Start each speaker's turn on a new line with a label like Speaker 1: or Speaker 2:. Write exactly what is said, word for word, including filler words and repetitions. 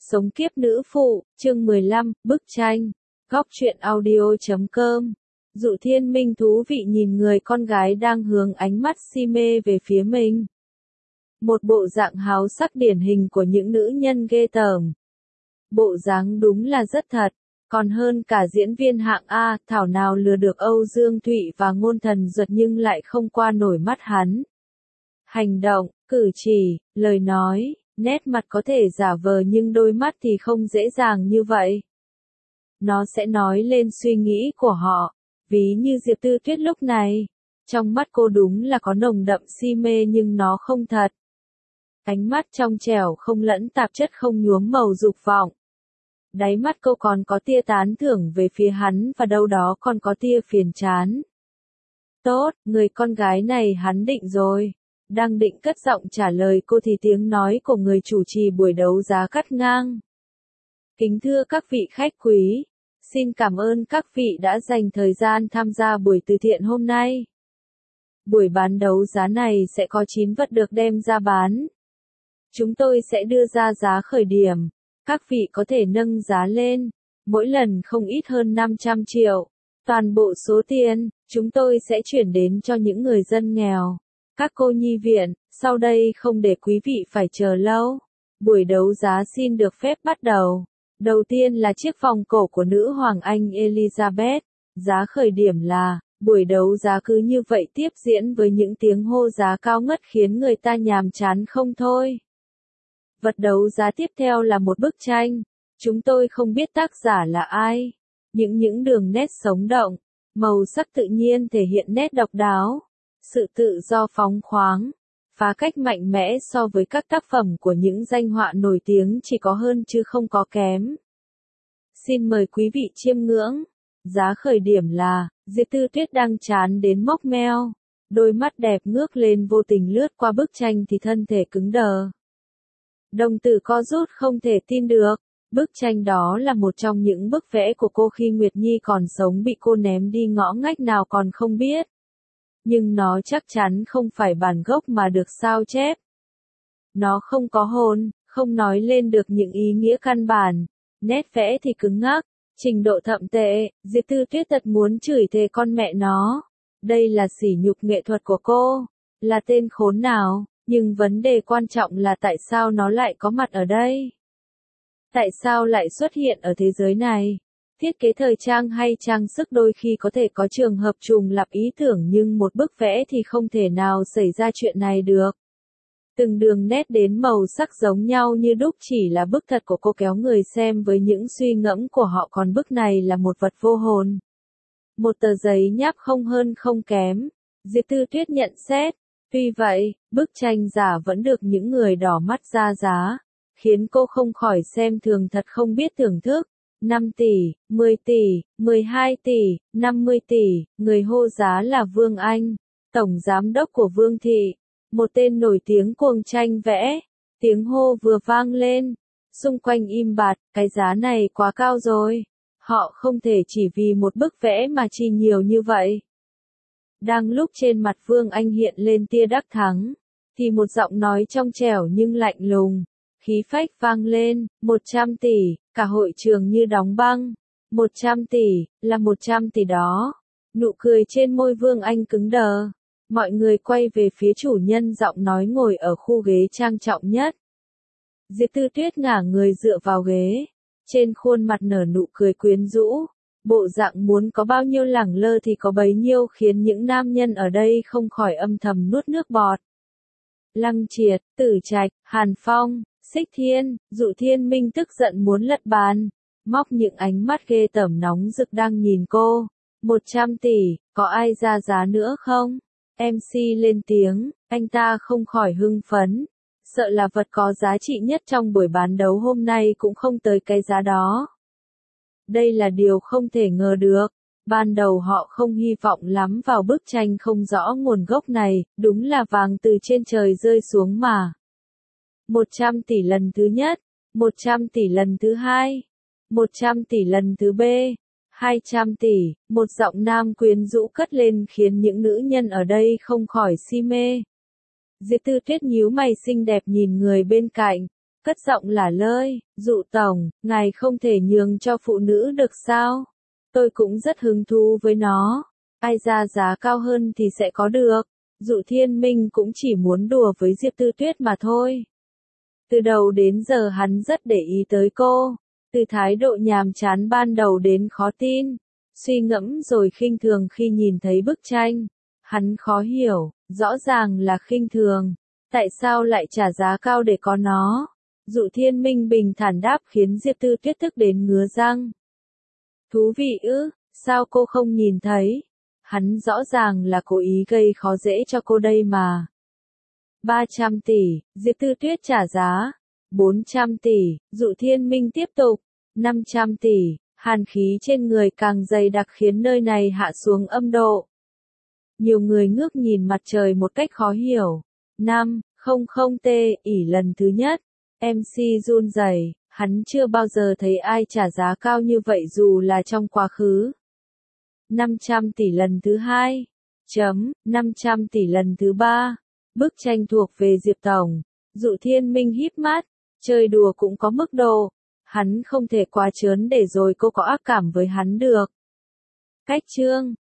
Speaker 1: Sống kiếp nữ phụ, chương mười lăm, bức tranh. Góc truyện audio chấm com. Dụ Thiên Minh thú vị nhìn người con gái đang hướng ánh mắt si mê về phía mình. Một bộ dạng háo sắc điển hình của những nữ nhân ghê tởm. Bộ dáng đúng là rất thật, còn hơn cả diễn viên hạng A, thảo nào lừa được Âu Dương Thụy và Ngôn Thần Duật nhưng lại không qua nổi mắt hắn. Hành động, cử chỉ, lời nói, nét mặt có thể giả vờ nhưng đôi mắt thì không dễ dàng như vậy. Nó sẽ nói lên suy nghĩ của họ, ví như Diệp Tư Tuyết lúc này. Trong mắt cô đúng là có nồng đậm si mê nhưng nó không thật. Ánh mắt trong trẻo không lẫn tạp chất không nhuốm màu dục vọng. Đáy mắt cô còn có tia tán thưởng về phía hắn và đâu đó còn có tia phiền chán. Tốt, người con gái này hắn định rồi. Đang định cất giọng trả lời cô thì tiếng nói của người chủ trì buổi đấu giá cắt ngang. Kính thưa các vị khách quý, xin cảm ơn các vị đã dành thời gian tham gia buổi từ thiện hôm nay. Buổi bán đấu giá này sẽ có chín vật được đem ra bán. Chúng tôi sẽ đưa ra giá khởi điểm, các vị có thể nâng giá lên, mỗi lần không ít hơn năm trăm triệu. Toàn bộ số tiền, chúng tôi sẽ chuyển đến cho những người dân nghèo. Các cô nhi viện, sau đây không để quý vị phải chờ lâu. Buổi đấu giá xin được phép bắt đầu. Đầu tiên là chiếc vòng cổ của nữ hoàng Anh Elizabeth. Giá khởi điểm là, buổi đấu giá cứ như vậy tiếp diễn với những tiếng hô giá cao ngất khiến người ta nhàm chán không thôi. Vật đấu giá tiếp theo là một bức tranh. Chúng tôi không biết tác giả là ai. Những những đường nét sống động, màu sắc tự nhiên thể hiện nét độc đáo. Sự tự do phóng khoáng, phá cách mạnh mẽ so với các tác phẩm của những danh họa nổi tiếng chỉ có hơn chứ không có kém. Xin mời quý vị chiêm ngưỡng. Giá khởi điểm là, Diệp Tư Tuyết đang chán đến mốc meo. Đôi mắt đẹp ngước lên vô tình lướt qua bức tranh thì thân thể cứng đờ. Đồng tử co rút không thể tin được. Bức tranh đó là một trong những bức vẽ của cô khi Nguyệt Nhi còn sống bị cô ném đi ngõ ngách nào còn không biết. Nhưng nó chắc chắn không phải bản gốc mà được sao chép. Nó không có hồn, không nói lên được những ý nghĩa căn bản. Nét vẽ thì cứng ngắc, trình độ thậm tệ, Diệp Tư Tuyết thật muốn chửi thề con mẹ nó. Đây là sỉ nhục nghệ thuật của cô, là tên khốn nào, nhưng vấn đề quan trọng là tại sao nó lại có mặt ở đây? Tại sao lại xuất hiện ở thế giới này? Thiết kế thời trang hay trang sức đôi khi có thể có trường hợp trùng lặp ý tưởng nhưng một bức vẽ thì không thể nào xảy ra chuyện này được. Từng đường nét đến màu sắc giống nhau như đúc chỉ là bức thật của cô kéo người xem với những suy ngẫm của họ còn bức này là một vật vô hồn. Một tờ giấy nháp không hơn không kém. Diệp Tư Tuyết nhận xét. Tuy vậy, bức tranh giả vẫn được những người đỏ mắt ra giá, khiến cô không khỏi xem thường thật không biết thưởng thức. năm tỷ, mười tỷ, mười hai tỷ, năm mươi tỷ, người hô giá là Vương Anh, tổng giám đốc của Vương Thị, một tên nổi tiếng cuồng tranh vẽ. Tiếng hô vừa vang lên, xung quanh im bặt, cái giá này quá cao rồi. Họ không thể chỉ vì một bức vẽ mà chi nhiều như vậy. Đang lúc trên mặt Vương Anh hiện lên tia đắc thắng, thì một giọng nói trong trẻo nhưng lạnh lùng, khí phách vang lên, một trăm tỷ, cả hội trường như đóng băng. một trăm tỷ, là một trăm tỷ đó. Nụ cười trên môi Vương Anh cứng đờ. Mọi người quay về phía chủ nhân giọng nói ngồi ở khu ghế trang trọng nhất. Diệp Tư Tuyết ngả người dựa vào ghế. Trên khuôn mặt nở nụ cười quyến rũ. Bộ dạng muốn có bao nhiêu lẳng lơ thì có bấy nhiêu khiến những nam nhân ở đây không khỏi âm thầm nuốt nước bọt. Lăng Triệt, Tử Trạch, Hàn Phong, Xích Thiên, Dụ Thiên Minh tức giận muốn lật bàn, móc những ánh mắt ghê tởm nóng rực đang nhìn cô. một trăm tỷ, có ai ra giá nữa không? em xê lên tiếng, anh ta không khỏi hưng phấn. Sợ là vật có giá trị nhất trong buổi bán đấu hôm nay cũng không tới cái giá đó. Đây là điều không thể ngờ được. Ban đầu họ không hy vọng lắm vào bức tranh không rõ nguồn gốc này, đúng là vàng từ trên trời rơi xuống mà. một trăm tỷ lần thứ nhất, một trăm tỷ lần thứ hai, một trăm tỷ lần thứ B, hai trăm tỷ, một giọng nam quyến rũ cất lên khiến những nữ nhân ở đây không khỏi si mê. Diệp Tư Tuyết nhíu mày xinh đẹp nhìn người bên cạnh, cất giọng lả lơi, Dụ tổng, ngài không thể nhường cho phụ nữ được sao? Tôi cũng rất hứng thú với nó. Ai ra giá cao hơn thì sẽ có được. Dụ Thiên Minh cũng chỉ muốn đùa với Diệp Tư Tuyết mà thôi. Từ đầu đến giờ hắn rất để ý tới cô. Từ thái độ nhàm chán ban đầu đến khó tin. Suy ngẫm rồi khinh thường khi nhìn thấy bức tranh. Hắn khó hiểu, rõ ràng là khinh thường. Tại sao lại trả giá cao để có nó? Dụ Thiên Minh bình thản đáp khiến Diệp Tư Tuyết tức đến ngứa răng. Thú vị ư, sao cô không nhìn thấy? Hắn rõ ràng là cố ý gây khó dễ cho cô đây mà. ba trăm tỷ, Diệp Tư Tuyết trả giá. bốn trăm tỷ, Dụ Thiên Minh tiếp tục. năm trăm tỷ, hàn khí trên người càng dày đặc khiến nơi này hạ xuống âm độ. Nhiều người ngước nhìn mặt trời một cách khó hiểu. năm trăm t, ỷ lần thứ nhất. em xê run rẩy, hắn chưa bao giờ thấy ai trả giá cao như vậy dù là trong quá khứ. năm trăm tỷ lần thứ hai. Chấm, năm trăm tỷ lần thứ ba. Bức tranh thuộc về Diệp Tổng. Dụ Thiên Minh híp mắt. Chơi đùa cũng có mức độ. Hắn không thể quá trớn để rồi cô có ác cảm với hắn được. Cách chương